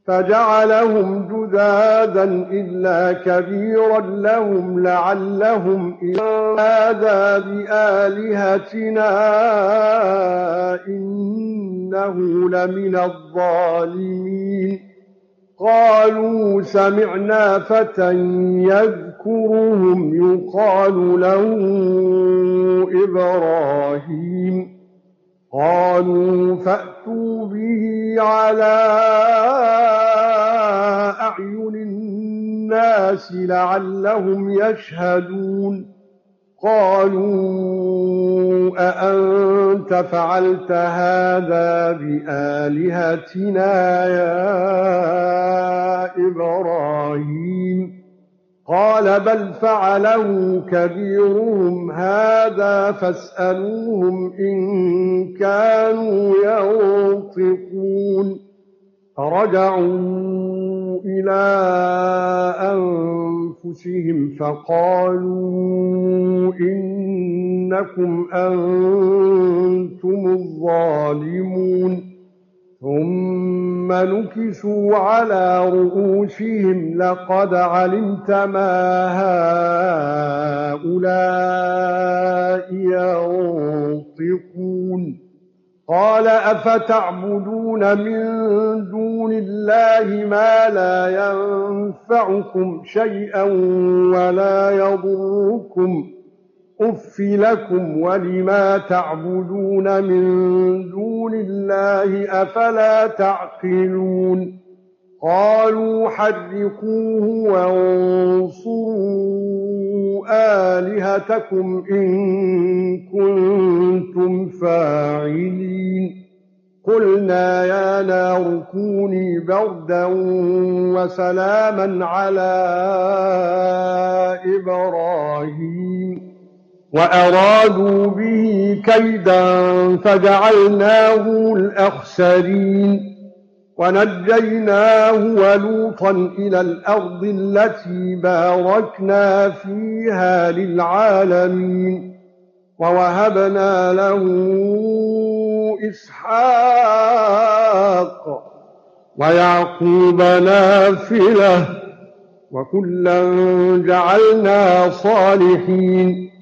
فجعلهم جذاذا إلا كبيرا لهم لعلهم هذا بآلهتنا إنه لمن الظالمين قالوا سمعنا فتى يذكرهم يقال له إبراهيم قالوا فأتوا به على أعين الناس لعلهم يشهدون قالوا أأنت فعلت هذا بآلهتنا يا إبراهيم قال بل فعله كبيرهم هذا فاسألوهم إن كانوا ينطقون فرجعوا إلى أنفسهم فقالوا إنكم أنتم الظالمون ثم نكسوا على رؤوسهم لقد علمت ما هؤلاء ينطقون قال أفتعبدون من دون الله ما لا ينفعكم شيئا ولا يضركم أف لكم ولما تعبدون من دون الله أفلا تعقلون قالوا حرقوه وانصروا آلهتكم إن كنتم فاعلين قلنا يا نار كوني بردا وسلاما على إبراهيم وأرادوا به كيدا فجعلناه الأخسرين ونجيناه ولوطا إلى الأرض التي باركنا فيها للعالمين ووهبنا له إسحاق ويعقوب نافلة وكلا جعلنا صالحين